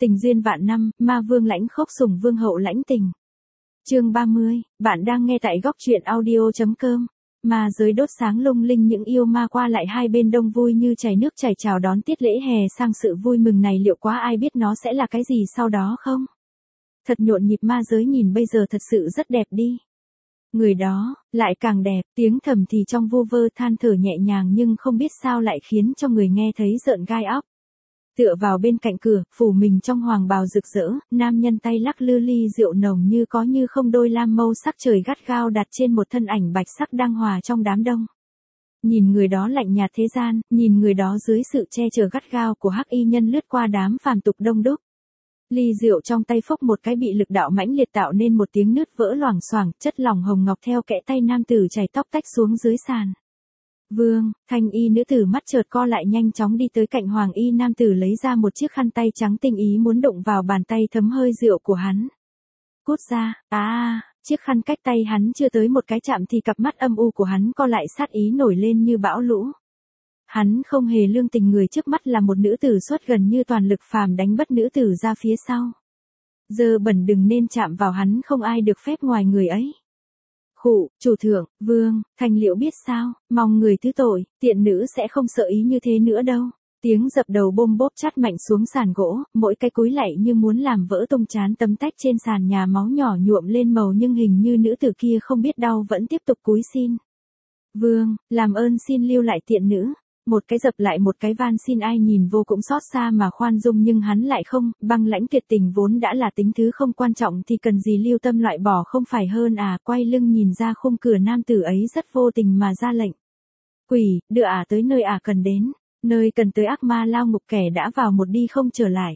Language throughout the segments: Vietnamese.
Tình duyên vạn năm, ma vương lãnh khốc sủng vương hậu lãnh tình. Chương 30, bạn đang nghe tại góc truyện audio.com. Ma giới đốt sáng lung linh, những yêu ma qua lại hai bên đông vui như chảy nước chảy chào đón tiết lễ hè sang sự vui mừng này. Liệu quá ai biết nó sẽ là cái gì sau đó không? Thật nhộn nhịp, ma giới nhìn bây giờ thật sự rất đẹp đi. Người đó, lại càng đẹp, tiếng thầm thì trong vu vơ than thở nhẹ nhàng nhưng không biết sao lại khiến cho người nghe thấy rợn gai óc. Tựa vào bên cạnh cửa, phủ mình trong hoàng bào rực rỡ, nam nhân tay lắc lư ly rượu nồng như có như không, đôi lam mâu sắc trời gắt gao đặt trên một thân ảnh bạch sắc đang hòa trong đám đông. Nhìn người đó lạnh nhạt thế gian, nhìn người đó dưới sự che chở gắt gao của hắc y nhân lướt qua đám phàm tục đông đúc. Ly rượu trong tay phốc một cái bị lực đạo mãnh liệt tạo nên một tiếng nứt vỡ loảng xoảng, chất lỏng hồng ngọc theo kẽ tay nam tử chảy tóc tách xuống dưới sàn. Vương, thanh y nữ tử mắt chợt co lại, nhanh chóng đi tới cạnh hoàng y nam tử, lấy ra một chiếc khăn tay trắng tinh ý muốn đụng vào bàn tay thấm hơi rượu của hắn. Cút ra, chiếc khăn cách tay hắn chưa tới một cái chạm thì cặp mắt âm u của hắn co lại, sát ý nổi lên như bão lũ. Hắn không hề lương tình, người trước mắt là một nữ tử xuất gần như toàn lực phàm đánh bất nữ tử ra phía sau. Dơ bẩn đừng nên chạm vào hắn, không ai được phép ngoài người ấy. Khụ, chủ thượng, vương, Thanh Liễu biết sao, mong người thứ tội, tiện nữ sẽ không sợ ý như thế nữa đâu. Tiếng dập đầu bôm bốp chát mạnh xuống sàn gỗ, mỗi cái cúi lạy như muốn làm vỡ tung trán tấm tách trên sàn nhà, máu nhỏ nhuộm lên màu, nhưng hình như nữ tử kia không biết đau vẫn tiếp tục cúi xin. Vương, làm ơn xin lưu lại tiện nữ. Một cái dập lại một cái van xin, ai nhìn vô cũng xót xa mà khoan dung, nhưng hắn lại không, băng lãnh tuyệt tình vốn đã là tính thứ không quan trọng thì cần gì lưu tâm loại bỏ không phải hơn à. Quay lưng nhìn ra khung cửa, nam tử ấy rất vô tình mà ra lệnh. Quỷ, đưa tới nơi cần đến, nơi cần tới ác ma lao ngục, kẻ đã vào một đi không trở lại.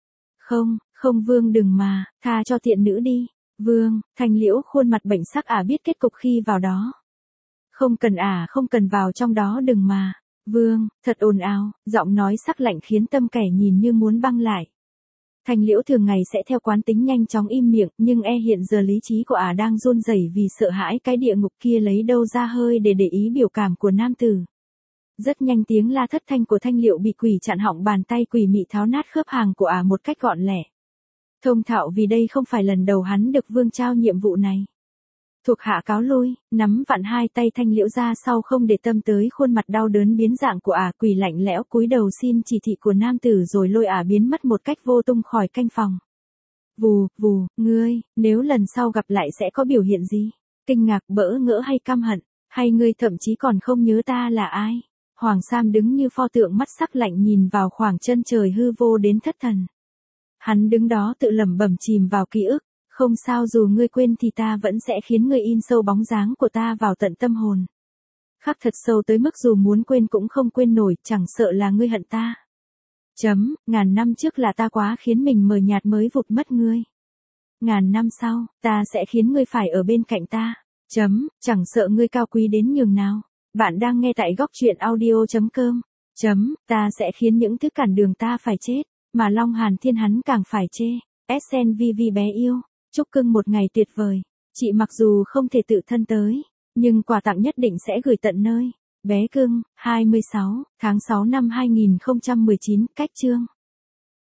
Không vương đừng mà, tha cho tiện nữ đi. Vương, Thanh Liễu khuôn mặt bệnh sắc, biết kết cục khi vào đó. Không cần không cần vào trong đó, đừng mà. Vương, thật ồn ào, giọng nói sắc lạnh khiến tâm kẻ nhìn như muốn băng lại. Thanh Liễu thường ngày sẽ theo quán tính nhanh chóng im miệng, nhưng hiện giờ lý trí của đang run rẩy vì sợ hãi cái địa ngục kia lấy đâu ra hơi để ý biểu cảm của nam tử. Rất nhanh tiếng la thất thanh của Thanh Liễu bị quỷ chặn họng, bàn tay quỷ mị tháo nát khớp hàm của một cách gọn lẹ. Thông thạo vì đây không phải lần đầu hắn được vương trao nhiệm vụ này. Thuộc hạ cáo lui, nắm vặn hai tay Thanh Liễu ra sau, không để tâm tới khuôn mặt đau đớn biến dạng của quỷ lạnh lẽo cúi đầu xin chỉ thị của nam tử rồi lôi biến mất một cách vô tung khỏi canh phòng. Vù, ngươi, nếu lần sau gặp lại sẽ có biểu hiện gì? Kinh ngạc, bỡ ngỡ hay căm hận? Hay ngươi thậm chí còn không nhớ ta là ai? Hoàng Sam đứng như pho tượng, mắt sắc lạnh nhìn vào khoảng chân trời hư vô đến thất thần. Hắn đứng đó tự lẩm bẩm, chìm vào ký ức. Không sao, dù ngươi quên thì ta vẫn sẽ khiến ngươi in sâu bóng dáng của ta vào tận tâm hồn. Khắc thật sâu tới mức dù muốn quên cũng không quên nổi, chẳng sợ là ngươi hận ta. Ngàn năm trước là ta quá khiến mình mờ nhạt mới vụt mất ngươi. Ngàn năm sau, ta sẽ khiến ngươi phải ở bên cạnh ta. Chẳng sợ ngươi cao quý đến nhường nào. Bạn đang nghe tại góc truyện audio.com. Ta sẽ khiến những thứ cản đường ta phải chết, mà Long Hàn Thiên hắn càng phải chê. SNVV bé yêu. Chúc cưng một ngày tuyệt vời. Chị mặc dù không thể tự thân tới, nhưng quà tặng nhất định sẽ gửi tận nơi. Bé cưng, 26 tháng 6 năm 2019, cách chương.